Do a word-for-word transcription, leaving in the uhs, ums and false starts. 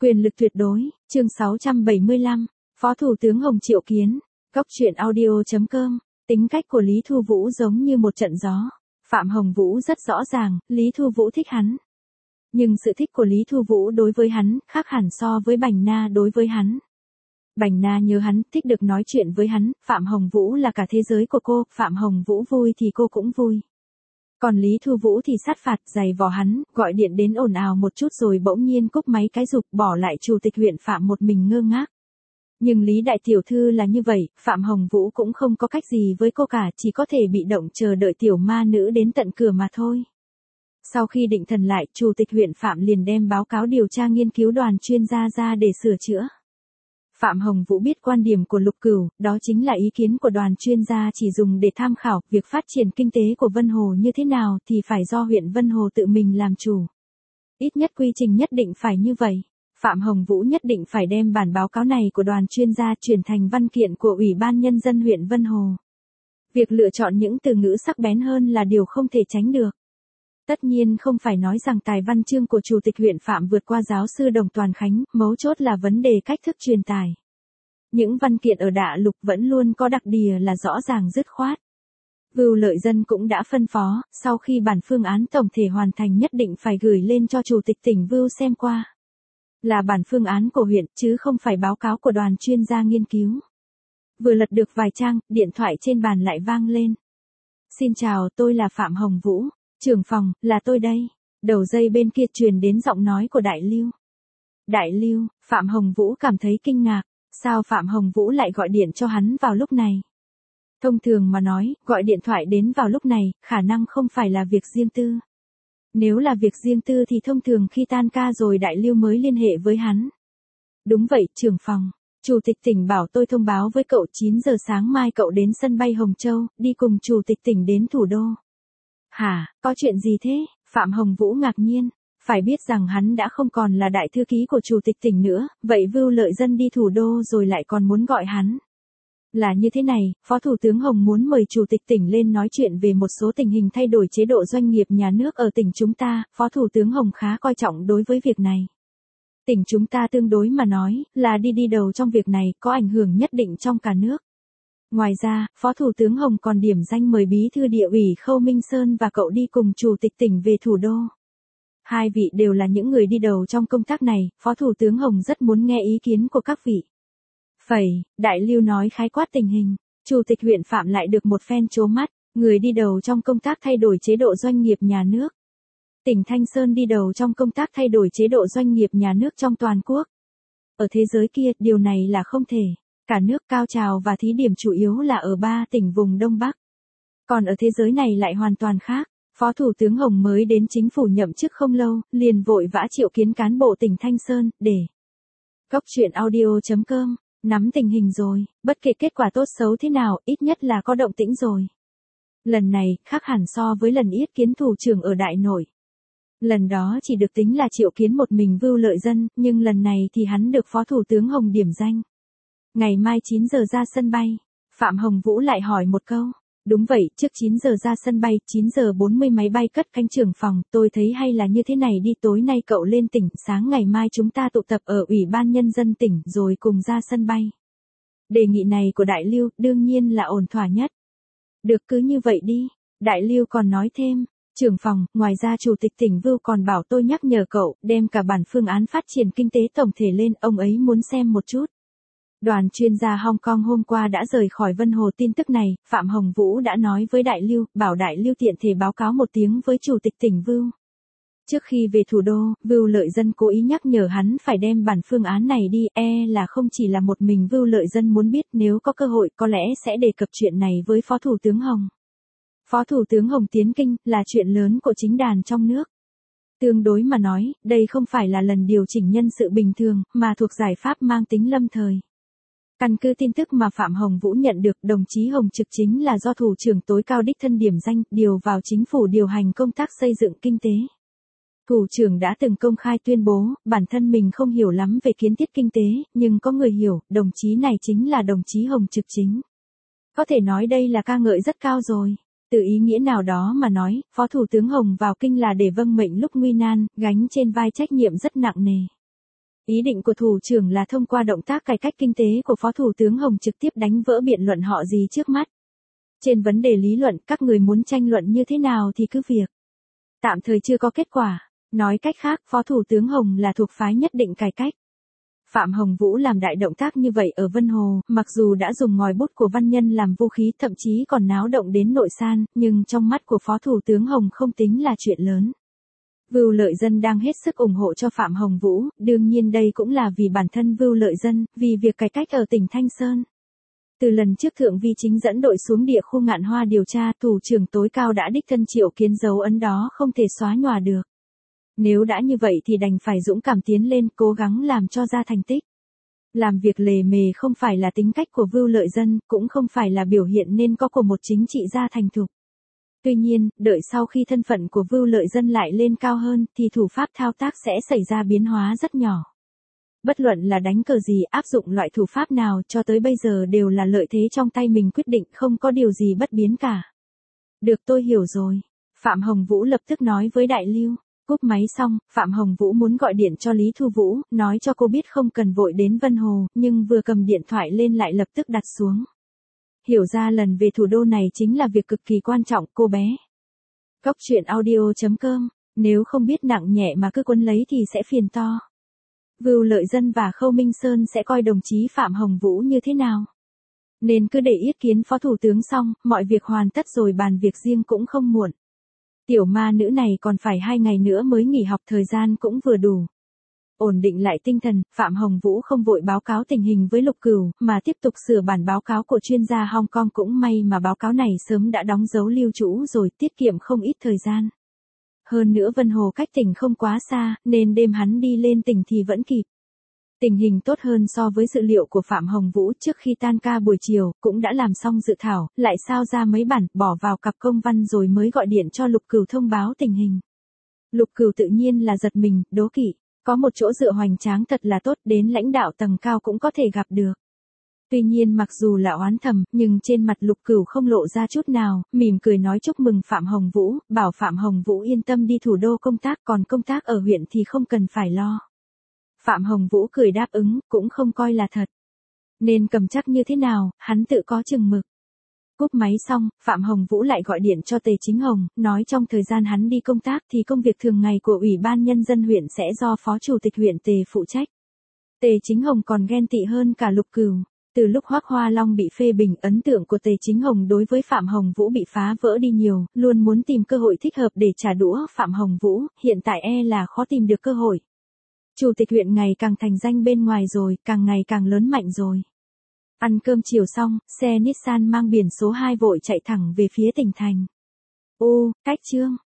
Quyền lực tuyệt đối, chương sáu trăm bảy mươi lăm, Phó Thủ tướng Hồng triệu kiến, Cốc truyện audio.com, tính cách của Lý Thu Vũ giống như một trận gió. Phạm Hồng Vũ rất rõ ràng, Lý Thu Vũ thích hắn. Nhưng sự thích của Lý Thu Vũ đối với hắn, khác hẳn so với Bành Na đối với hắn. Bành Na nhớ hắn, thích được nói chuyện với hắn, Phạm Hồng Vũ là cả thế giới của cô, Phạm Hồng Vũ vui thì cô cũng vui. Còn Lý Thu Vũ thì sát phạt, giày vò hắn, gọi điện đến ồn ào một chút rồi bỗng nhiên cúp máy cái rụp, bỏ lại chủ tịch huyện Phạm một mình ngơ ngác. Nhưng Lý đại tiểu thư là như vậy, Phạm Hồng Vũ cũng không có cách gì với cô cả, chỉ có thể bị động chờ đợi tiểu ma nữ đến tận cửa mà thôi. Sau khi định thần lại, chủ tịch huyện Phạm liền đem báo cáo điều tra nghiên cứu đoàn chuyên gia ra để sửa chữa. Phạm Hồng Vũ biết quan điểm của Lục Cửu, đó chính là ý kiến của đoàn chuyên gia chỉ dùng để tham khảo, việc phát triển kinh tế của Vân Hồ như thế nào thì phải do huyện Vân Hồ tự mình làm chủ. Ít nhất quy trình nhất định phải như vậy. Phạm Hồng Vũ nhất định phải đem bản báo cáo này của đoàn chuyên gia chuyển thành văn kiện của Ủy ban Nhân dân huyện Vân Hồ. Việc lựa chọn những từ ngữ sắc bén hơn là điều không thể tránh được. Tất nhiên không phải nói rằng tài văn chương của Chủ tịch huyện Phạm vượt qua giáo sư Đồng Toàn Khánh, mấu chốt là vấn đề cách thức truyền tải. Những văn kiện ở Đại Lục vẫn luôn có đặc điểm là rõ ràng dứt khoát. Vưu Lợi Dân cũng đã phân phó, sau khi bản phương án tổng thể hoàn thành nhất định phải gửi lên cho Chủ tịch tỉnh Vưu xem qua. Là bản phương án của huyện, chứ không phải báo cáo của đoàn chuyên gia nghiên cứu. Vừa lật được vài trang, điện thoại trên bàn lại vang lên. Xin chào, tôi là Phạm Hồng Vũ. Trưởng phòng, là tôi đây. Đầu dây bên kia truyền đến giọng nói của Đại Lưu. Đại Lưu, Phạm Hồng Vũ cảm thấy kinh ngạc. Sao Phạm Hồng Vũ lại gọi điện cho hắn vào lúc này? Thông thường mà nói, gọi điện thoại đến vào lúc này, khả năng không phải là việc riêng tư. Nếu là việc riêng tư thì thông thường khi tan ca rồi Đại Lưu mới liên hệ với hắn. Đúng vậy, trưởng phòng. Chủ tịch tỉnh bảo tôi thông báo với cậu chín giờ sáng mai cậu đến sân bay Hồng Châu, đi cùng chủ tịch tỉnh đến thủ đô. Hả, có chuyện gì thế? Phạm Hồng Vũ ngạc nhiên. Phải biết rằng hắn đã không còn là đại thư ký của chủ tịch tỉnh nữa, vậy Vưu Lợi Dân đi thủ đô rồi lại còn muốn gọi hắn. Là như thế này, Phó Thủ tướng Hồng muốn mời chủ tịch tỉnh lên nói chuyện về một số tình hình thay đổi chế độ doanh nghiệp nhà nước ở tỉnh chúng ta, Phó Thủ tướng Hồng khá coi trọng đối với việc này. Tỉnh chúng ta tương đối mà nói, là đi đi đầu trong việc này, có ảnh hưởng nhất định trong cả nước. Ngoài ra, Phó Thủ tướng Hồng còn điểm danh mời bí thư địa ủy Khâu Minh Sơn và cậu đi cùng chủ tịch tỉnh về thủ đô. Hai vị đều là những người đi đầu trong công tác này, Phó Thủ tướng Hồng rất muốn nghe ý kiến của các vị. Phẩy, Đại Lưu nói khái quát tình hình, Chủ tịch huyện Phạm lại được một phen trố mắt, người đi đầu trong công tác thay đổi chế độ doanh nghiệp nhà nước. Tỉnh Thanh Sơn đi đầu trong công tác thay đổi chế độ doanh nghiệp nhà nước trong toàn quốc. Ở thế giới kia, điều này là không thể. Cả nước cao trào và thí điểm chủ yếu là ở ba tỉnh vùng Đông Bắc. Còn ở thế giới này lại hoàn toàn khác. Phó Thủ tướng Hồng mới đến chính phủ nhậm chức không lâu, liền vội vã triệu kiến cán bộ tỉnh Thanh Sơn, để Cốc truyện audio.com, nắm tình hình rồi, bất kể kết quả tốt xấu thế nào, ít nhất là có động tĩnh rồi. Lần này, khác hẳn so với lần yết kiến thủ trưởng ở Đại Nội. Lần đó chỉ được tính là triệu kiến một mình Vưu Lợi Dân, nhưng lần này thì hắn được Phó Thủ tướng Hồng điểm danh. Ngày mai chín giờ ra sân bay, Phạm Hồng Vũ lại hỏi một câu. Đúng vậy, trước chín giờ ra sân bay, chín giờ bốn mươi máy bay cất cánh. Trưởng phòng, tôi thấy hay là như thế này đi, tối nay cậu lên tỉnh, sáng ngày mai chúng ta tụ tập ở Ủy ban Nhân dân tỉnh rồi cùng ra sân bay. Đề nghị này của Đại Lưu đương nhiên là ổn thỏa nhất. Được, cứ như vậy đi. Đại Lưu còn nói thêm, trưởng phòng, ngoài ra chủ tịch tỉnh Vưu còn bảo tôi nhắc nhở cậu, đem cả bản phương án phát triển kinh tế tổng thể lên, ông ấy muốn xem một chút. Đoàn chuyên gia Hong Kong hôm qua đã rời khỏi Vân Hồ. Tin tức này, Phạm Hồng Vũ đã nói với Đại Lưu, bảo Đại Lưu tiện thể báo cáo một tiếng với chủ tịch tỉnh Vưu. Trước khi về thủ đô, Vưu Lợi Dân cố ý nhắc nhở hắn phải đem bản phương án này đi, e là không chỉ là một mình Vưu Lợi Dân muốn biết, nếu có cơ hội có lẽ sẽ đề cập chuyện này với Phó Thủ tướng Hồng. Phó Thủ tướng Hồng tiến kinh là chuyện lớn của chính đàn trong nước. Tương đối mà nói, đây không phải là lần điều chỉnh nhân sự bình thường, mà thuộc giải pháp mang tính lâm thời. Căn cứ tin tức mà Phạm Hồng Vũ nhận được, đồng chí Hồng Trực chính là do thủ trưởng tối cao đích thân điểm danh, điều vào chính phủ điều hành công tác xây dựng kinh tế. Thủ trưởng đã từng công khai tuyên bố, bản thân mình không hiểu lắm về kiến thiết kinh tế, nhưng có người hiểu, đồng chí này chính là đồng chí Hồng Trực chính. Có thể nói đây là ca ngợi rất cao rồi. Từ ý nghĩa nào đó mà nói, Phó Thủ tướng Hồng vào kinh là để vâng mệnh lúc nguy nan, gánh trên vai trách nhiệm rất nặng nề. Ý định của thủ trưởng là thông qua động tác cải cách kinh tế của Phó Thủ tướng Hồng trực tiếp đánh vỡ biện luận họ gì trước mắt. Trên vấn đề lý luận, các người muốn tranh luận như thế nào thì cứ việc. Tạm thời chưa có kết quả. Nói cách khác, Phó Thủ tướng Hồng là thuộc phái nhất định cải cách. Phạm Hồng Vũ làm đại động tác như vậy ở Vân Hồ, mặc dù đã dùng ngòi bút của văn nhân làm vũ khí, thậm chí còn náo động đến nội san, nhưng trong mắt của Phó Thủ tướng Hồng không tính là chuyện lớn. Vưu Lợi Dân đang hết sức ủng hộ cho Phạm Hồng Vũ, đương nhiên đây cũng là vì bản thân Vưu Lợi Dân, vì việc cải cách ở tỉnh Thanh Sơn. Từ lần trước Thượng Vi Chính dẫn đội xuống địa khu Ngạn Hoa điều tra, thủ trưởng tối cao đã đích thân triệu kiến dấu ấn đó không thể xóa nhòa được. Nếu đã như vậy thì đành phải dũng cảm tiến lên, cố gắng làm cho ra thành tích. Làm việc lề mề không phải là tính cách của Vưu Lợi Dân, cũng không phải là biểu hiện nên có của một chính trị gia thành thục. Tuy nhiên, đợi sau khi thân phận của Vưu Lợi Dân lại lên cao hơn, thì thủ pháp thao tác sẽ xảy ra biến hóa rất nhỏ. Bất luận là đánh cờ gì, áp dụng loại thủ pháp nào, cho tới bây giờ đều là lợi thế trong tay mình quyết định, không có điều gì bất biến cả. Được, tôi hiểu rồi. Phạm Hồng Vũ lập tức nói với Đại Lưu. Cúp máy xong, Phạm Hồng Vũ muốn gọi điện cho Lý Thu Vũ, nói cho cô biết không cần vội đến Vân Hồ, nhưng vừa cầm điện thoại lên lại lập tức đặt xuống. Hiểu ra lần về thủ đô này chính là việc cực kỳ quan trọng, cô bé. Góc truyện audio chấm com, nếu không biết nặng nhẹ mà cứ quấn lấy thì sẽ phiền to. Vưu Lợi Dân và Khâu Minh Sơn sẽ coi đồng chí Phạm Hồng Vũ như thế nào? Nên cứ để ý kiến Phó Thủ tướng xong, mọi việc hoàn tất rồi bàn việc riêng cũng không muộn. Tiểu ma nữ này còn phải hai ngày nữa mới nghỉ học, thời gian cũng vừa đủ. Ổn định lại tinh thần, Phạm Hồng Vũ không vội báo cáo tình hình với Lục Cửu, mà tiếp tục sửa bản báo cáo của chuyên gia Hong Kong, cũng may mà báo cáo này sớm đã đóng dấu lưu trữ rồi, tiết kiệm không ít thời gian. Hơn nữa Vân Hồ cách tỉnh không quá xa, nên đêm hắn đi lên tỉnh thì vẫn kịp. Tình hình tốt hơn so với dự liệu của Phạm Hồng Vũ, trước khi tan ca buổi chiều, cũng đã làm xong dự thảo, lại sao ra mấy bản, bỏ vào cặp công văn rồi mới gọi điện cho Lục Cửu thông báo tình hình. Lục Cửu tự nhiên là giật mình, đố kỵ, có một chỗ dựa hoành tráng thật là tốt, đến lãnh đạo tầng cao cũng có thể gặp được. Tuy nhiên mặc dù là oán thầm, nhưng trên mặt Lục Cửu không lộ ra chút nào, mỉm cười nói chúc mừng Phạm Hồng Vũ, bảo Phạm Hồng Vũ yên tâm đi thủ đô công tác, còn công tác ở huyện thì không cần phải lo. Phạm Hồng Vũ cười đáp ứng, cũng không coi là thật. Nên cầm chắc như thế nào, hắn tự có chừng mực. Cúp máy xong, Phạm Hồng Vũ lại gọi điện cho Tề Chính Hồng, nói trong thời gian hắn đi công tác thì công việc thường ngày của Ủy ban Nhân dân huyện sẽ do Phó Chủ tịch huyện Tề phụ trách. Tề Chính Hồng còn ghen tị hơn cả Lục Cửu. Từ lúc Hoắc Hoa Long bị phê bình, ấn tượng của Tề Chính Hồng đối với Phạm Hồng Vũ bị phá vỡ đi nhiều, luôn muốn tìm cơ hội thích hợp để trả đũa Phạm Hồng Vũ, hiện tại e là khó tìm được cơ hội. Chủ tịch huyện ngày càng thành danh bên ngoài rồi, càng ngày càng lớn mạnh rồi. Ăn cơm chiều xong, xe Nissan mang biển số hai vội chạy thẳng về phía tỉnh thành. Ô, cách Trương,